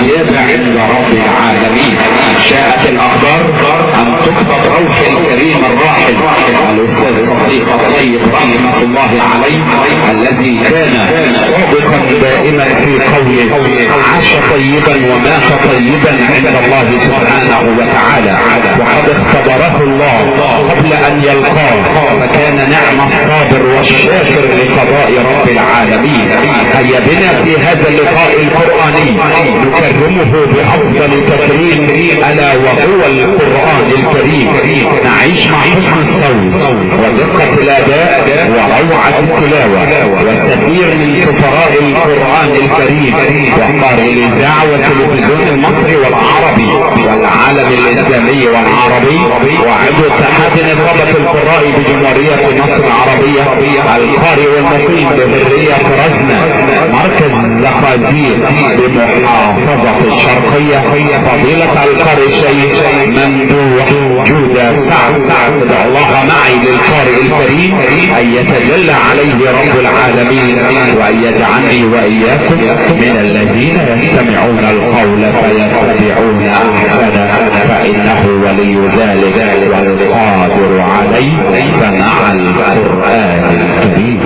النيابة عند رب العالمين. شاءت الأقدار أن تكتب روح الكريم الراحل الأستاذ الصديق الطيب رحمة الله عليه، الذي كان صادقا دائما في قوله عاش طيبا ومات طيبا عند الله سبحانه وتعالى، وقد اختبره الله قبل أن يلقاه، فكان نعم الصابر والشاكر لقضاء رب العالمين. هيا بنا في هذا اللقاء القرآني نكرمه بأفضل تكريم، ألا وهو القرآن الكريم. نعيش مع حسن الصوت ودقة الأداء وروعة التلاوة والتدبير من سفراء القرآن الكريم وقارئ الإذاعة والتلفزيون المصري والعربي والعالم الإسلامي والعربي، وعضو اتحاد نقابة القراء بجمهورية مصر العربية، القارئ والمقيم ببرية فرزنا مركز زقازيق بمحافظة الشرقية، فضيلة القارئ الشيخ ممدوح جودة سعد. ادعو الله معي للقارئ الكريم ان يتجلى عليه رب العالمين، وان يجعلني واياكم من الذين يستمعون القول فيتبعون احسنه، فانه ولي ذلك والقادر عليه. فمع القرآن الكريم.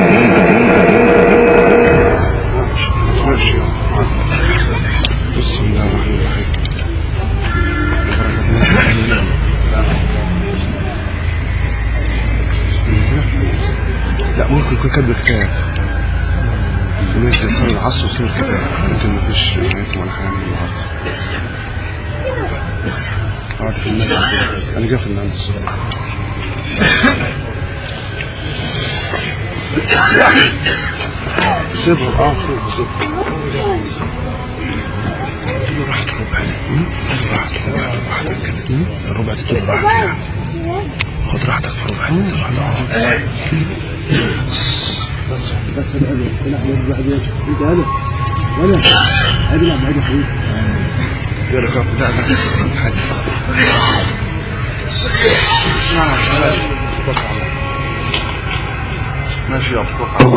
بسم الله الرحمن الرحيم. لا ممكن يكون كتب كتاب، في ناس يصلي العصر ويكتب كتاب، ممكن مفيش نهاية ولا حاجة من النهارده. قاعد في الناس انا جاي في الناس الصلاة. سيبها سيبها راحت ربع كده، الربع تطلب راحت يعني، خد راحتك في ربع بس ماشي يا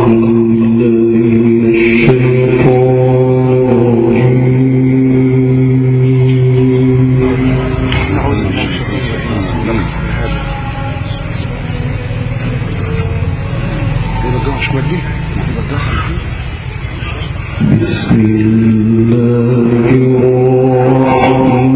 بسم الله الرحمن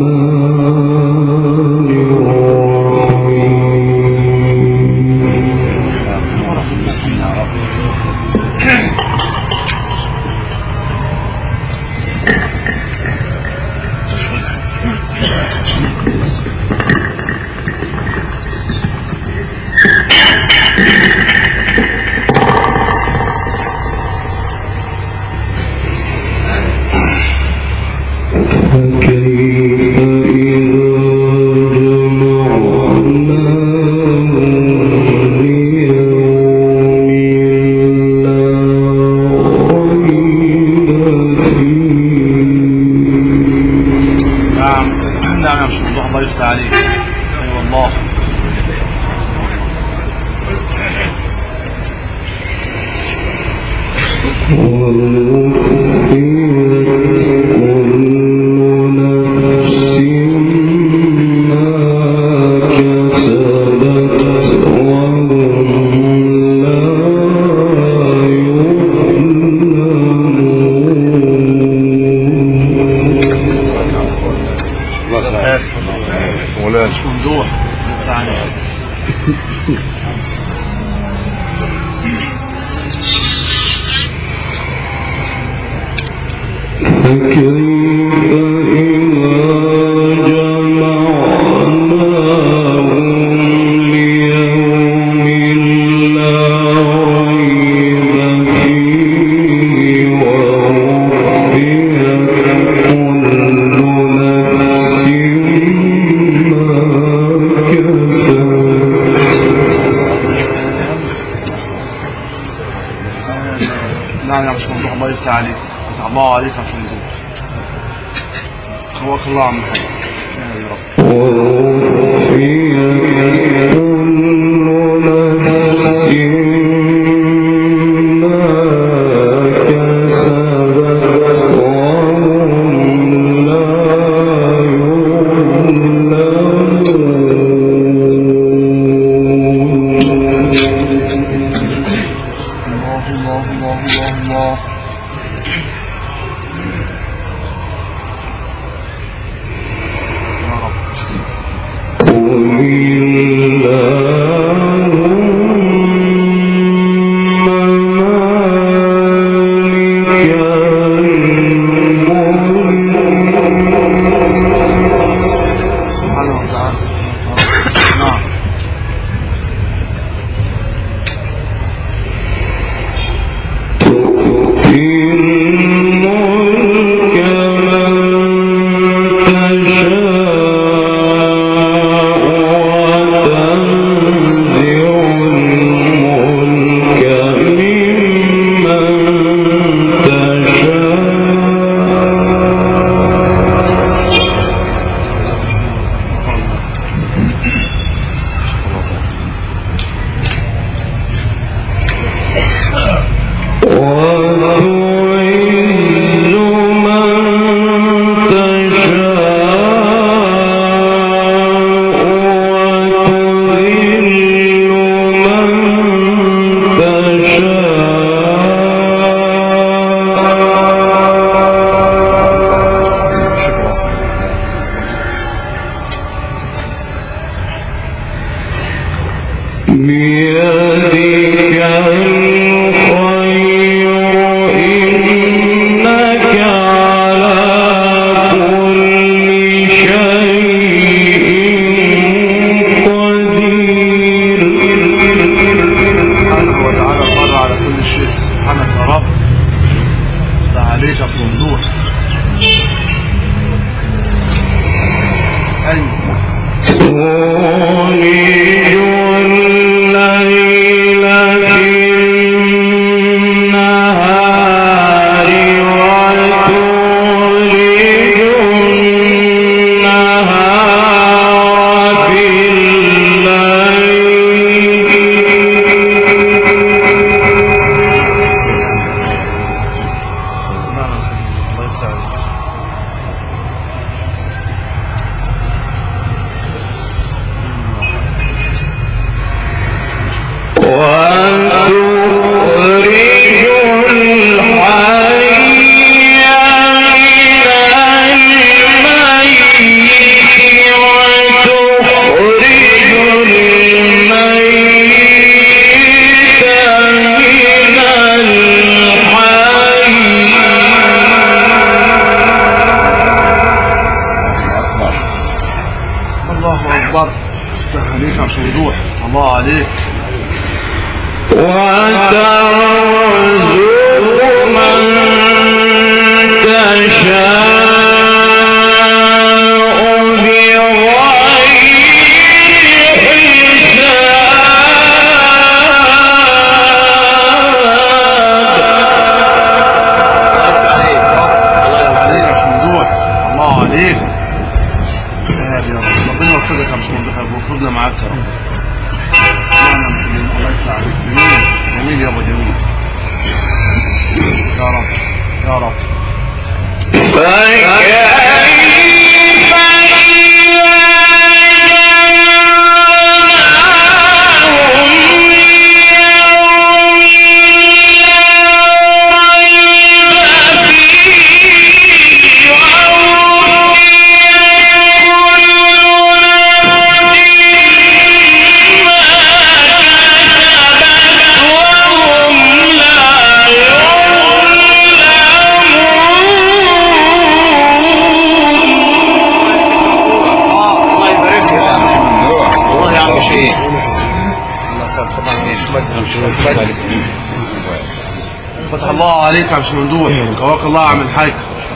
فتح الله عليك يا ممدوح، كواك الله عامل حاجه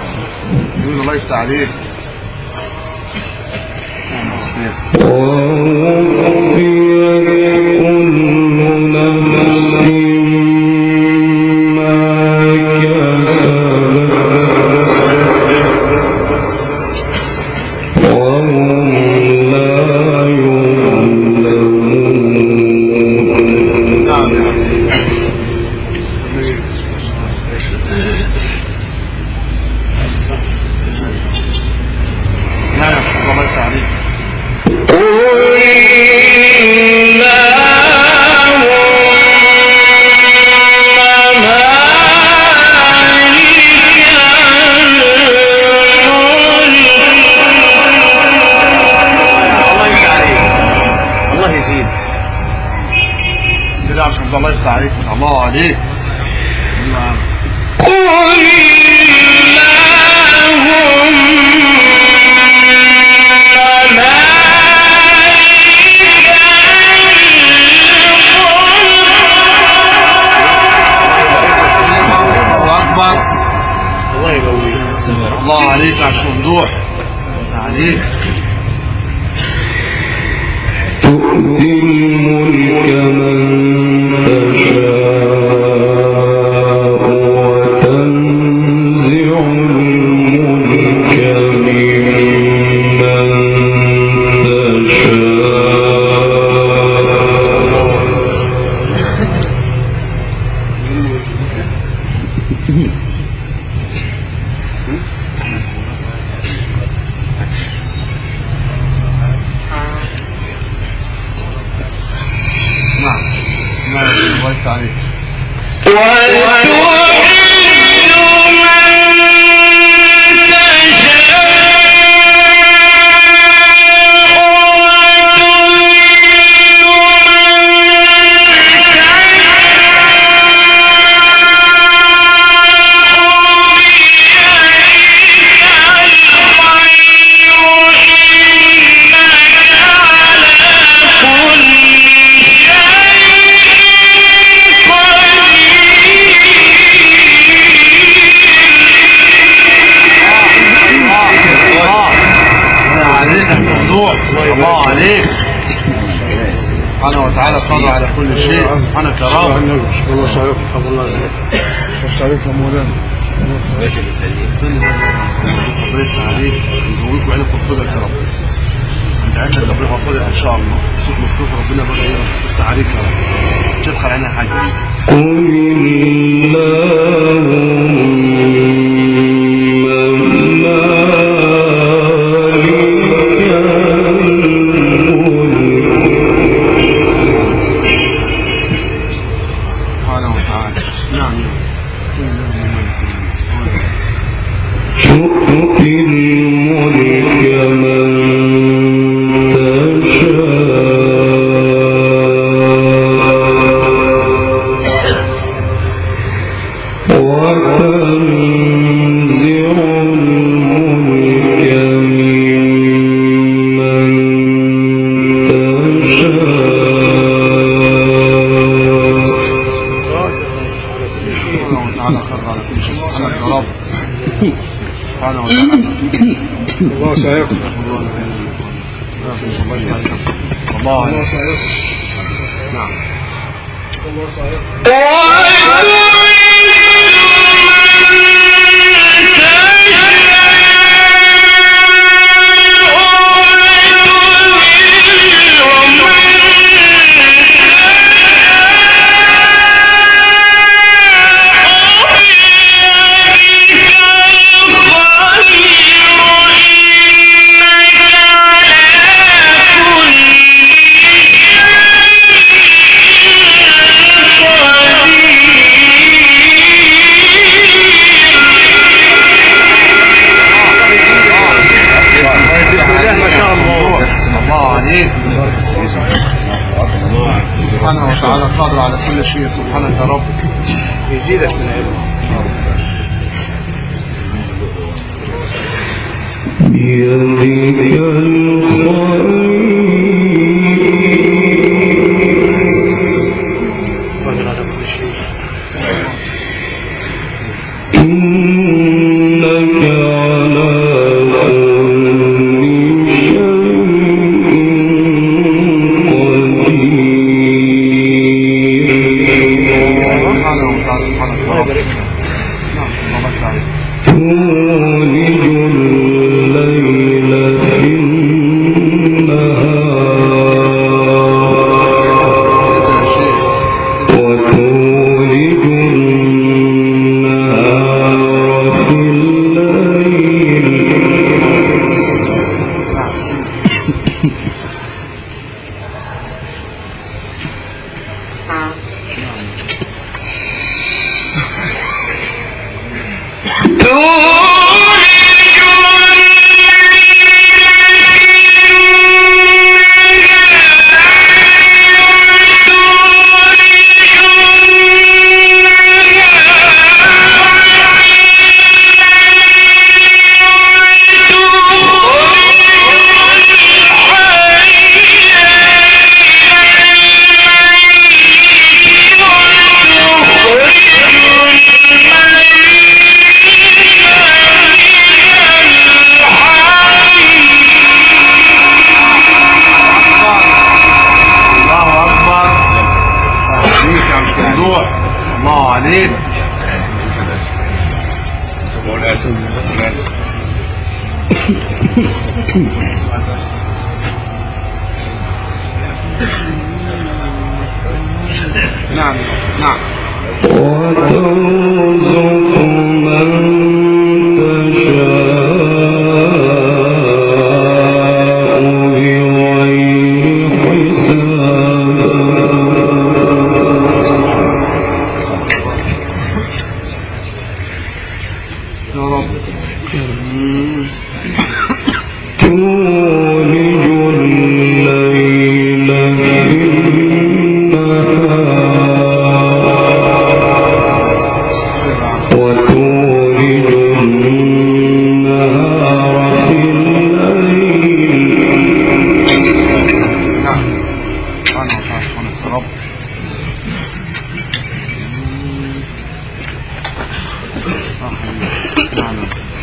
يقول الله يفتح عليك. قل عليك. الله عليك على الصندوق عليك. تؤتي الملك من تشاء وتنزع الملك ممن تشاء. الله عليك سبحانه وتعالى قادر على كل شيء. سبحانك يا رب. الله يسعدك الله يسعدك يا مولانا. ماشي بالتعليم عليك نزودكم عليكم فضلك يا رب. انت عندك ربنا فضلك ان شاء الله. صوت مفتوح ربنا بقى يفتح عليك يا رب. مش هتدخل علينا حاجه. الله سيغفر الله نعم الله سبحانه وتعالى قادر على كل شيء. سبحانك يا رب. يزيدك من علم. بيدك قادر على كل شيء. إنك على تولج الليل في نعم نعم. وترزق من تشاء بغير حساب. يا رب. تولج الليل في النهار وتولج النهار في الليل. نعم. أنا رب. نعم.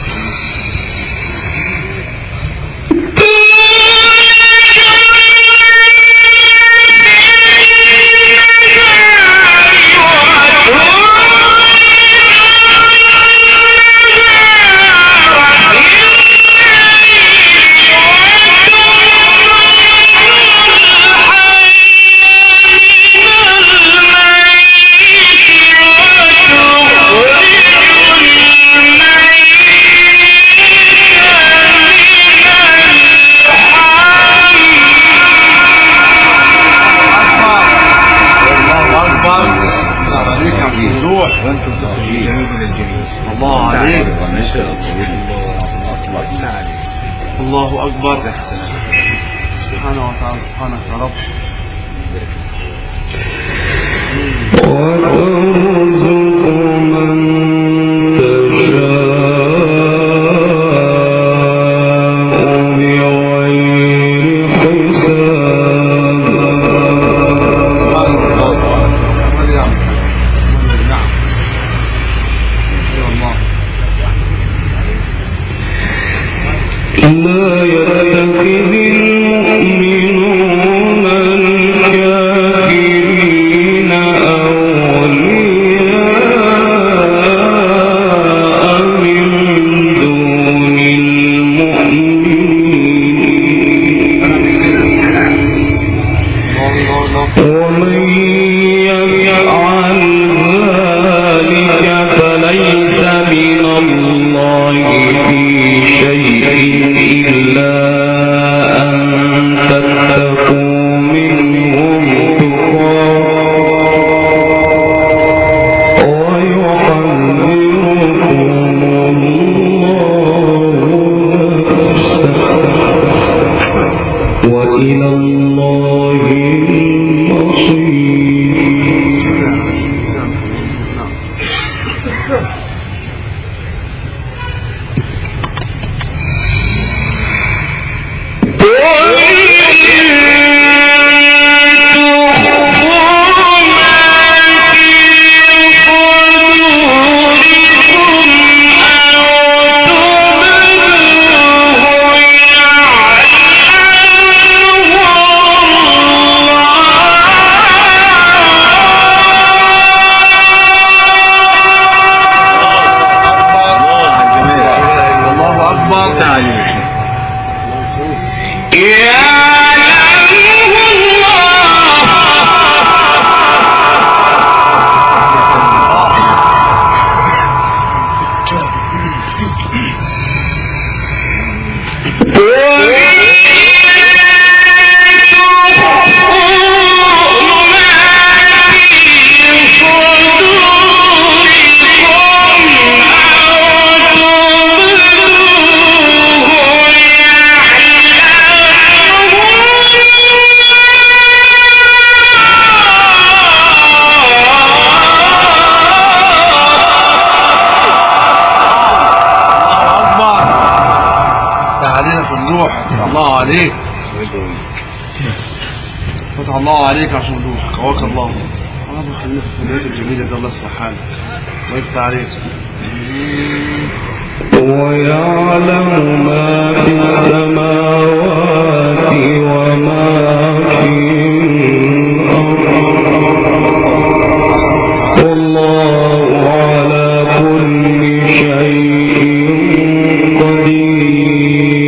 الله عليك. الله أكبر. سبحانه وتعالى. سبحانك يا رب. وترزق من تشاء بغير حساب. لا يتخذ المؤمنون الكافرين أولياء من دون المؤمنين ومن يفعل ذلك فليس من الله في شيء إلا أن تتقوا منهم تقاه ويحذركم الله نفسه وإلى الله المصير. الله عليك. فتح الله عليك عشان دوك قواك الله. خلينا في الفيديوهات الجميلة دي. الله يصلح حالك ويفتح عليك. ويعلم ما في السماوات وما في الأرض والله على كل شيء قدير.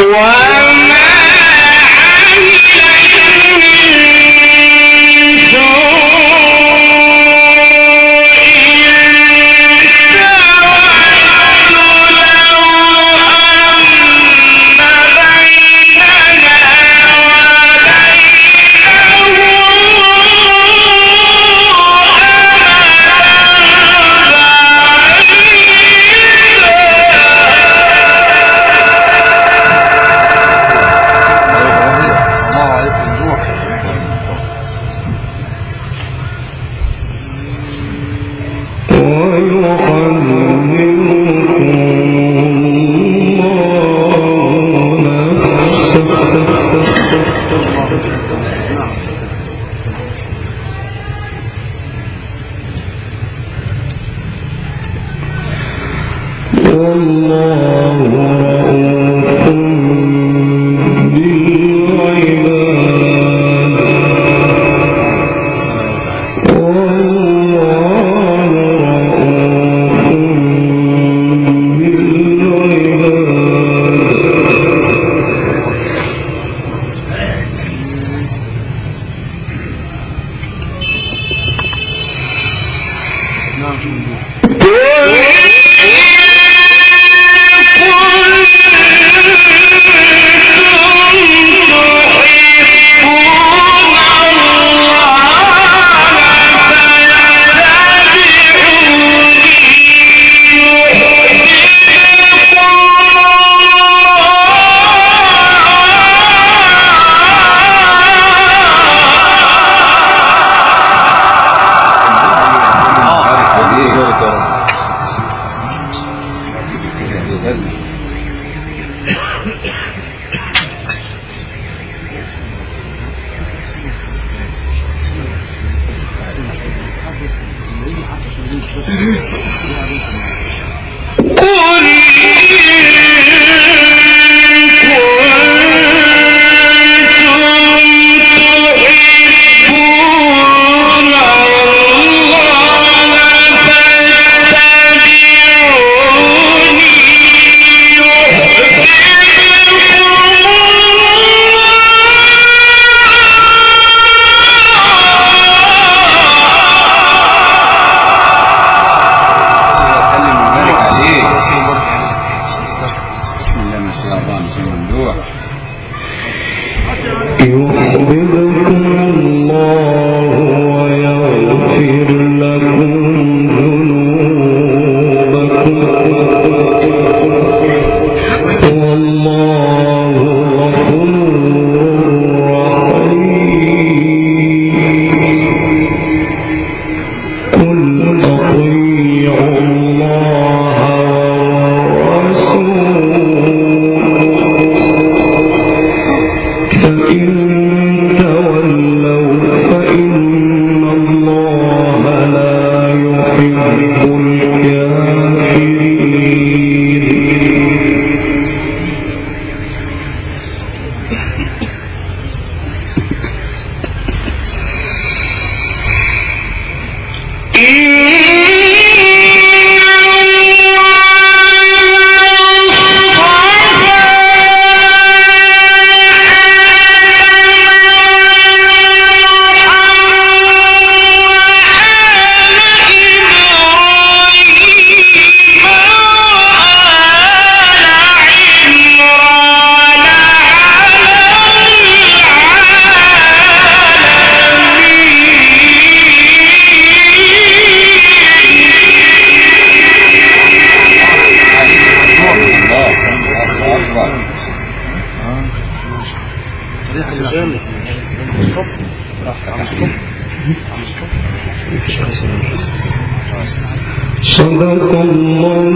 صدق الله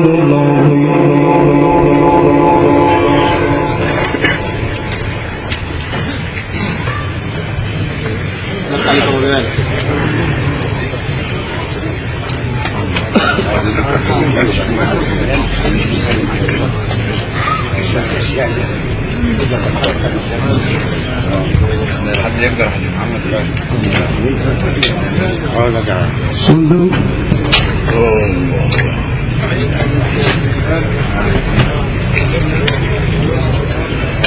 حد يقدر حد محمد صدق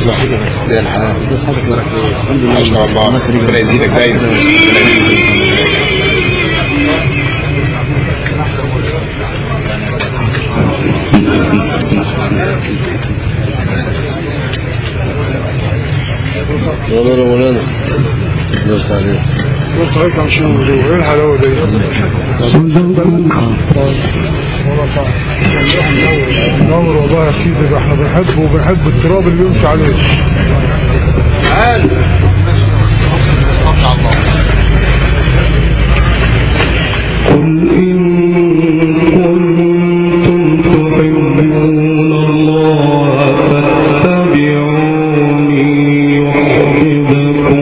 يا الحمد لله عشنا والله ربنا يزيدك دايما. والله مولانا قلت عليك قلت عليك عن شنو ايه الحلاوه دي نور والله يا سيدي احنا بنحبه وبنحب التراب اللي يمشي عليه. تعال قل إن كنتم تحبون الله فاتبعوني يحببكم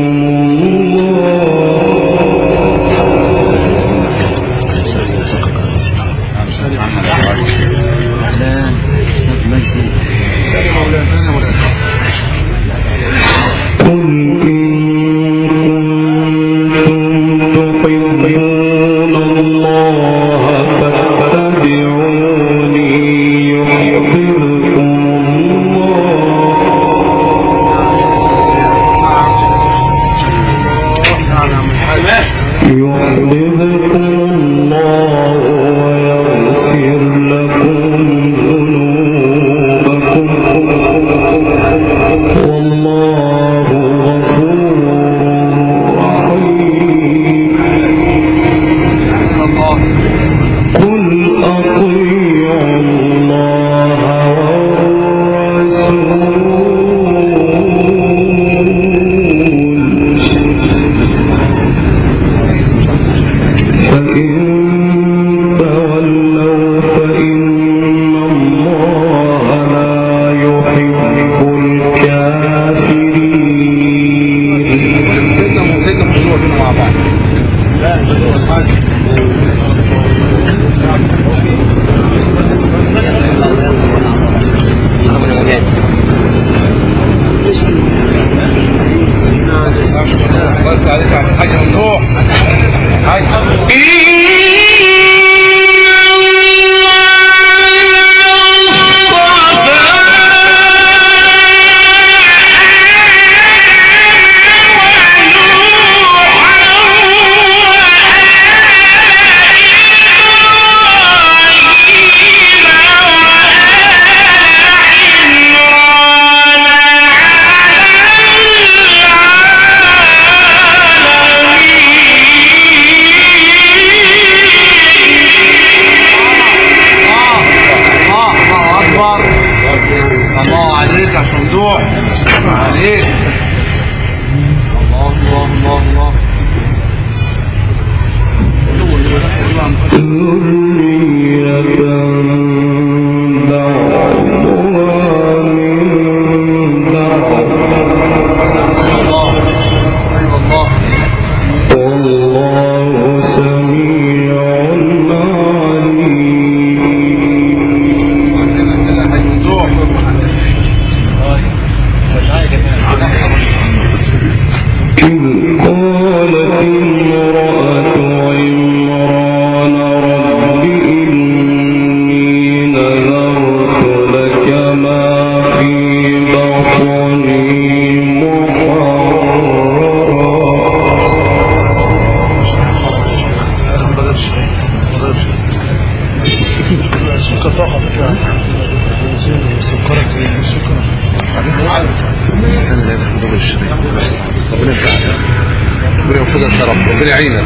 ربنا يعينك.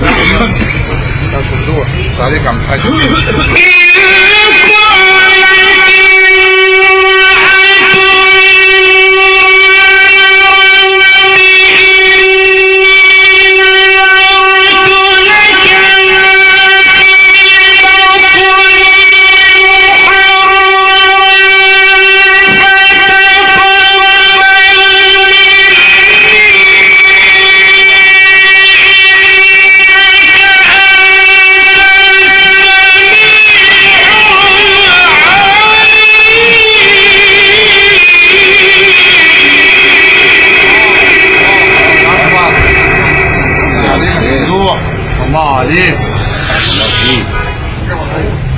عليك عم الحاج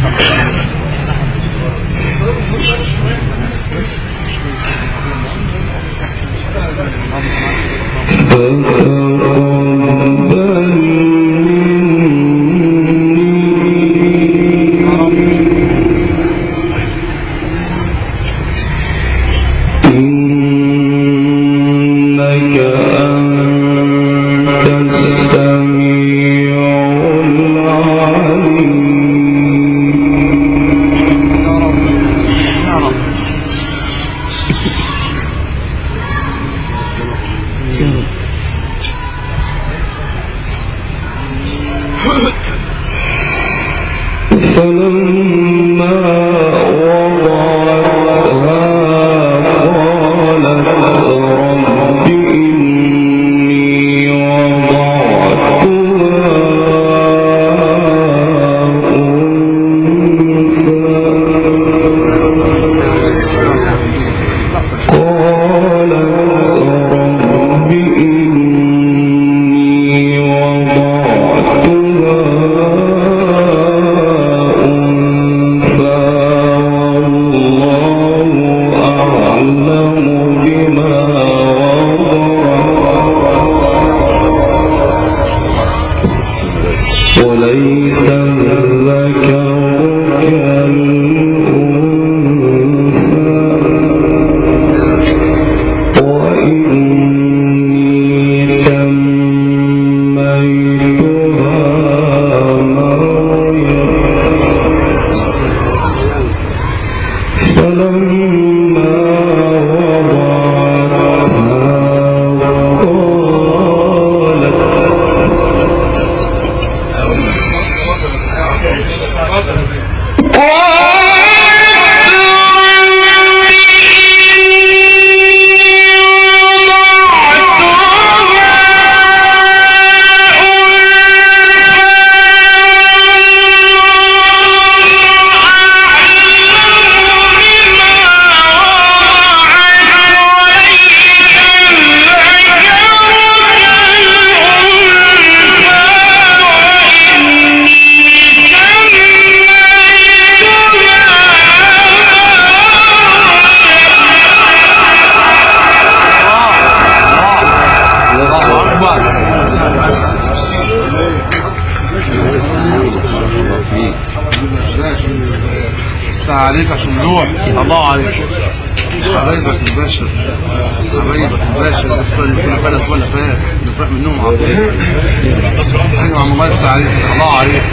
عليك عشان نروح. الله عليك حبايبك البشر، حبايبك البشر اللي في البلد ولا فات نفرح منهم عطيه. ايوه عم الله يفتح عليك. الله عليك.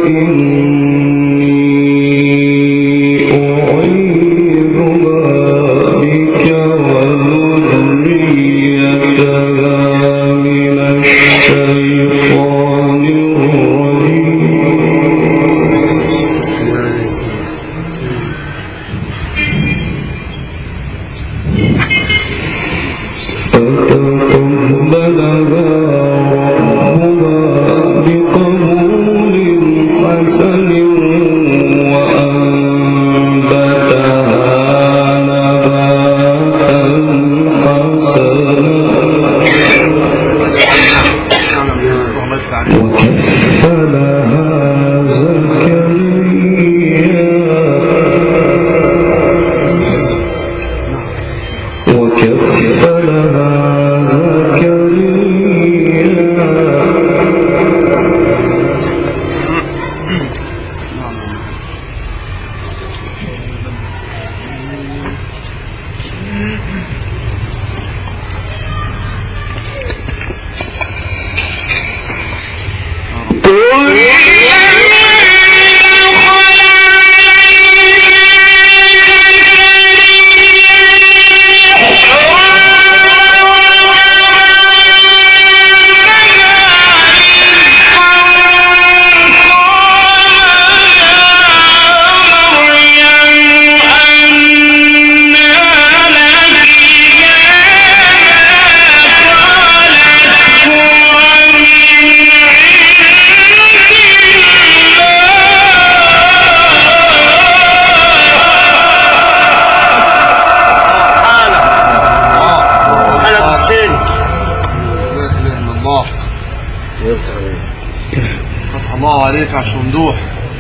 فتح الله عليك على الشندوح.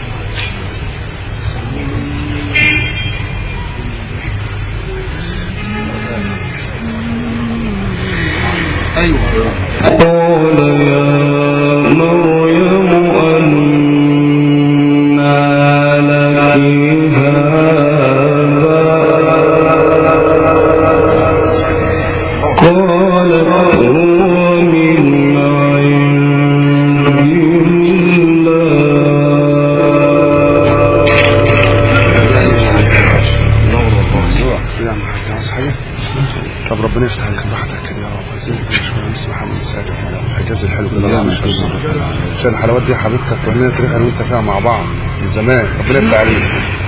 ايوه قال يا مريم أنى لك هذا قالت هو من عند الله. طب ربنا يفتح عليك براحتك كده يا رب. عايزين شويه نسمع محمد سعد الحجاز الحلو كده عشان الحلوات دي حبيبتك واحنا كده انا وانت فيها مع بعض من زمان. ربنا يفتح عليك.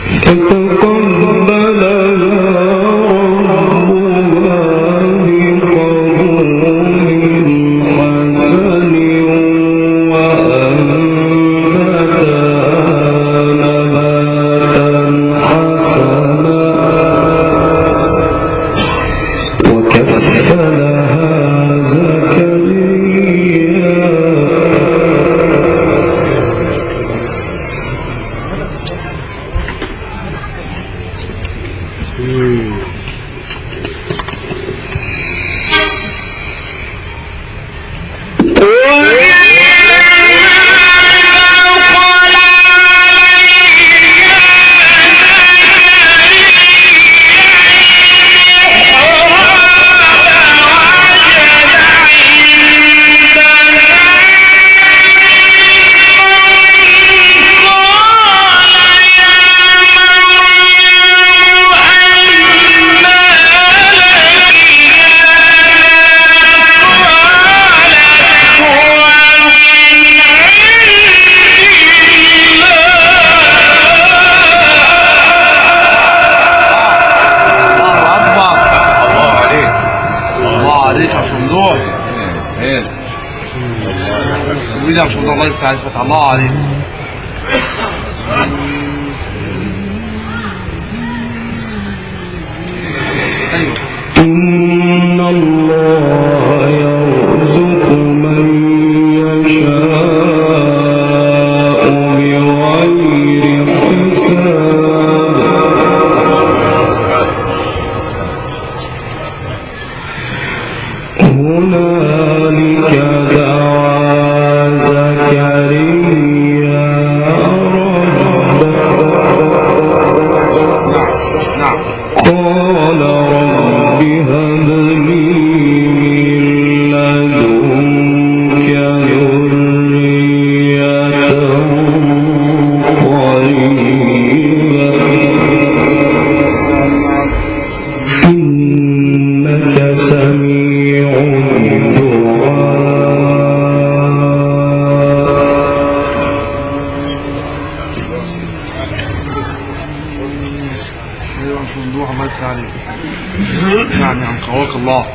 الله يفتح فتح الله عليك. أيوة. إن الله يرزق من يشاء بغير حساب. هنالك قال رب هب لي نعم نعم قواك الله.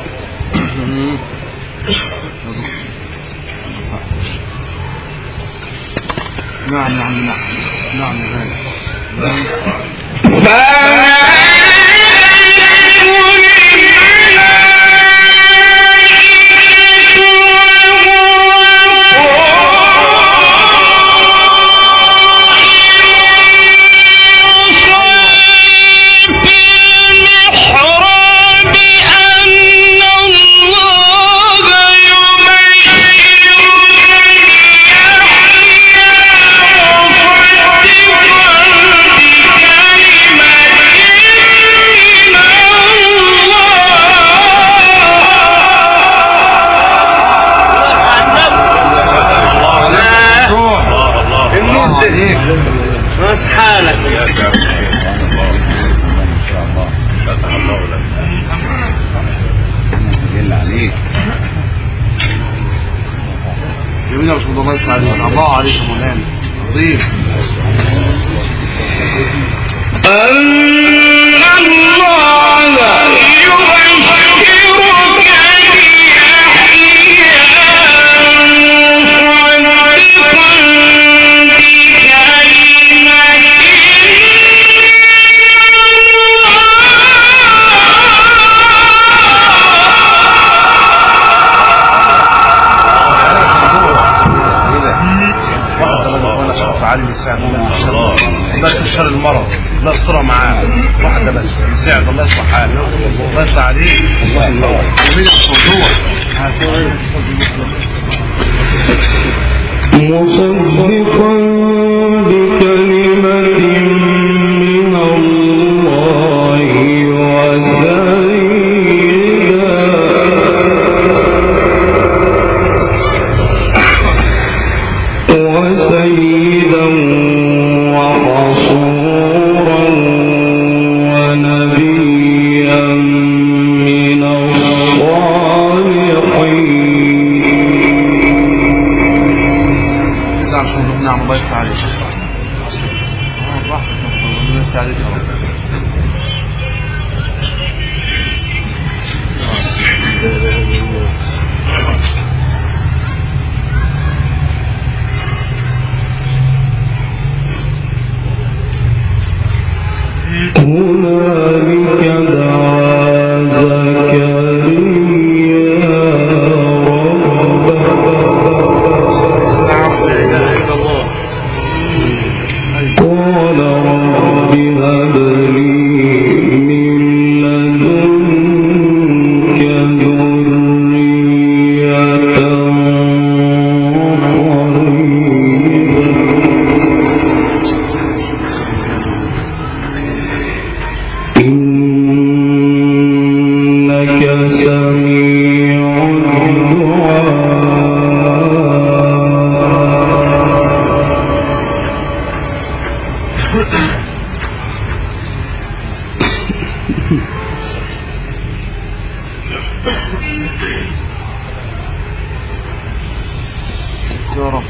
نعم نعم نعم نعم جميل يا رسول الله تعالى. الله عليك يا مولانا عظيم. بس الشر المرض لا استرى معاه واحدة بس يساعد الله يصلح حاله. الله يطلع عليه. الله ينور جميل الموضوع. مصدقا بكلمة من الله وسيدا وحصورا ونبيا من الصالحين. نعم الله يفتح عليك. الله يفتح عليك يا رب. هنالك دعا زكريا ربه قال رب هب لي من لدنك ذرية إنك سميع يا رب.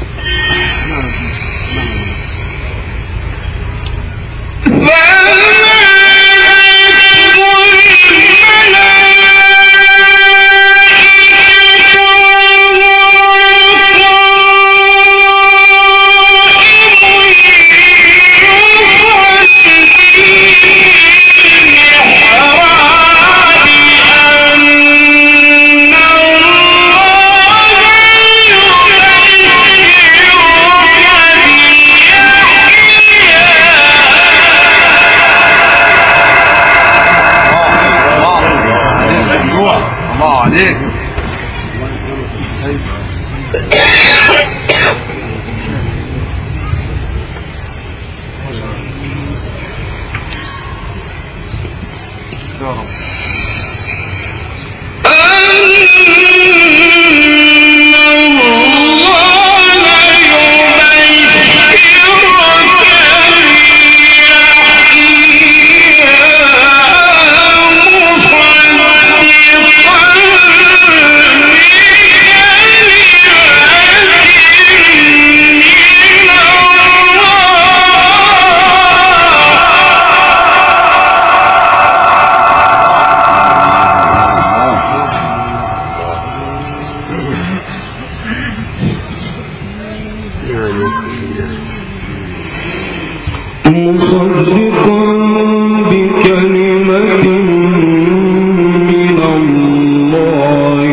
مصدقا بكلمة من الله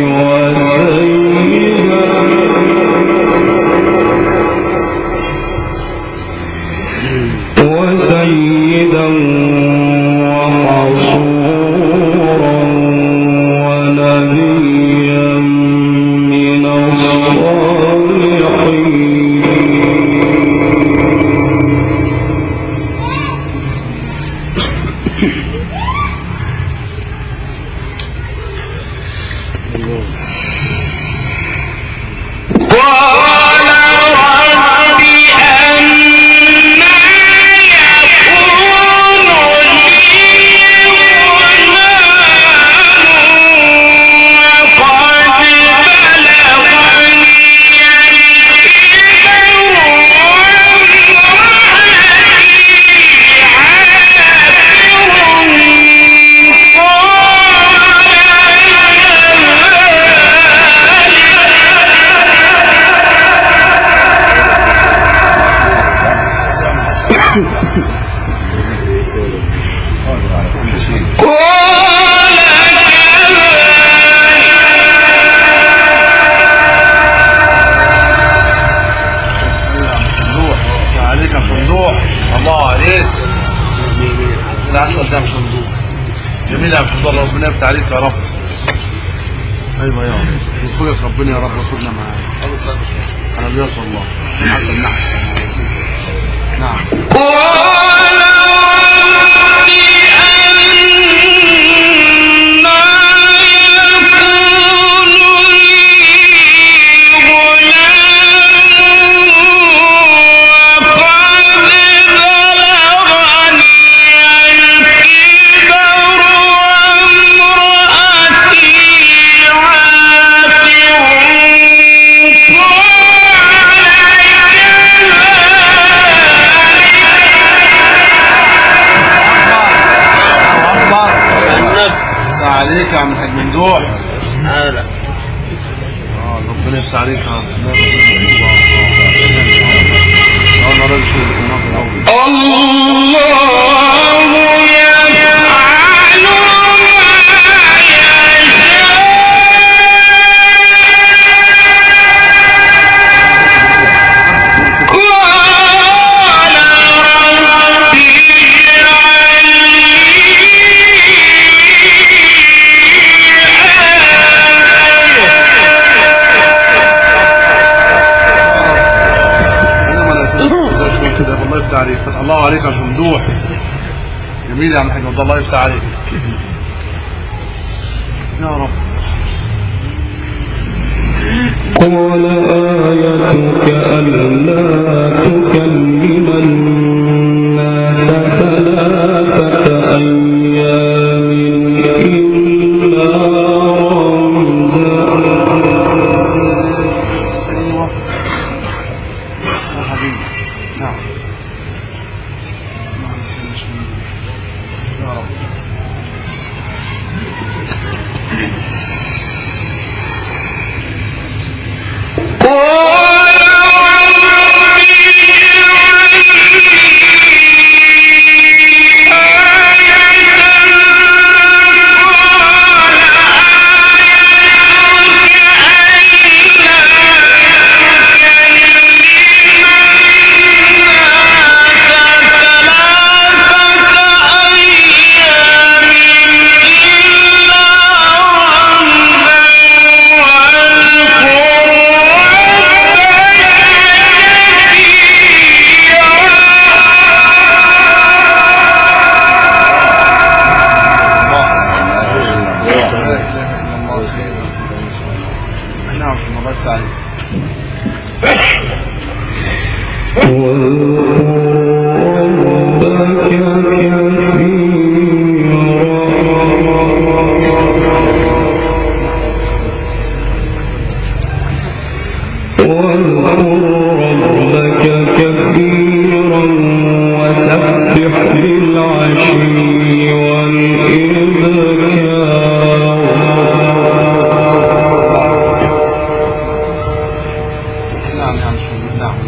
وسيدا وحصورا ونبيا من الصالحين. ربنا يفتح عليك يا رب. ايوه يا رب يدخلك ربنا يا رب وخدنا معاك على بيات الله حتى النحس. نعم عليك يا عم الحاج ممدوح. لا ربنا يفتح عليك يا رب. الله عليك يا ممدوح. جميل يا عم الحاج ممدوح الله يفتح عليك يا رب. قال آيتك ألا تكلم الناس 3 أيام إلا رمزا. ايوه يا حبيبي. نعم يا رب.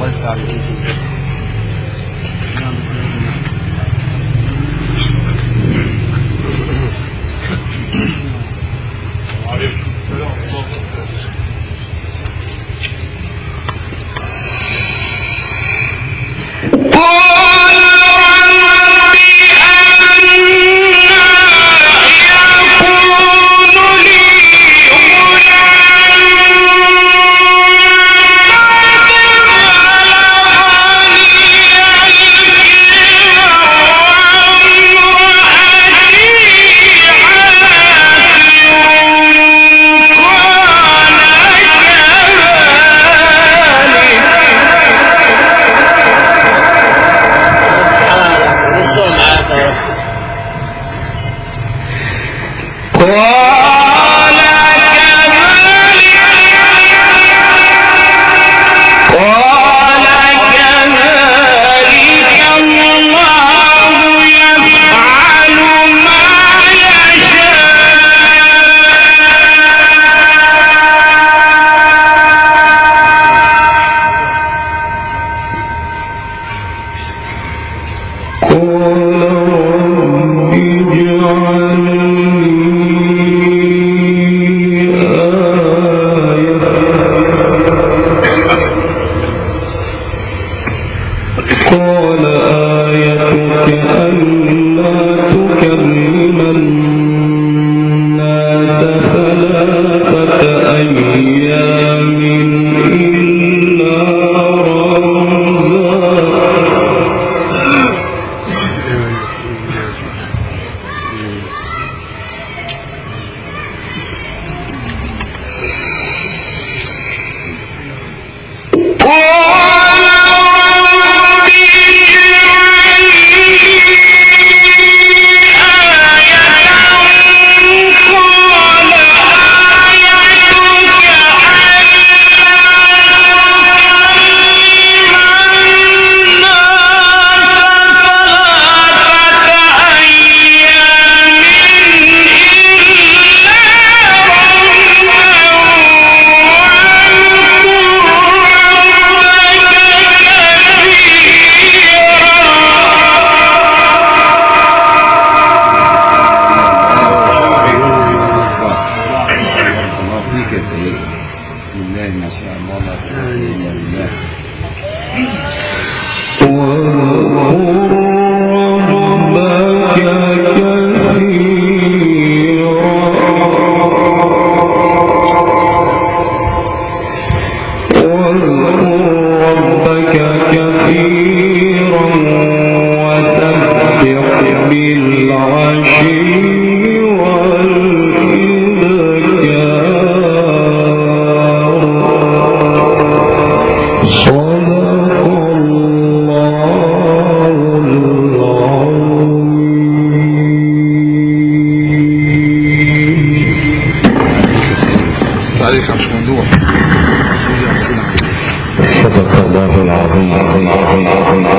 الله يفتح عليك. صدق الله العظيم.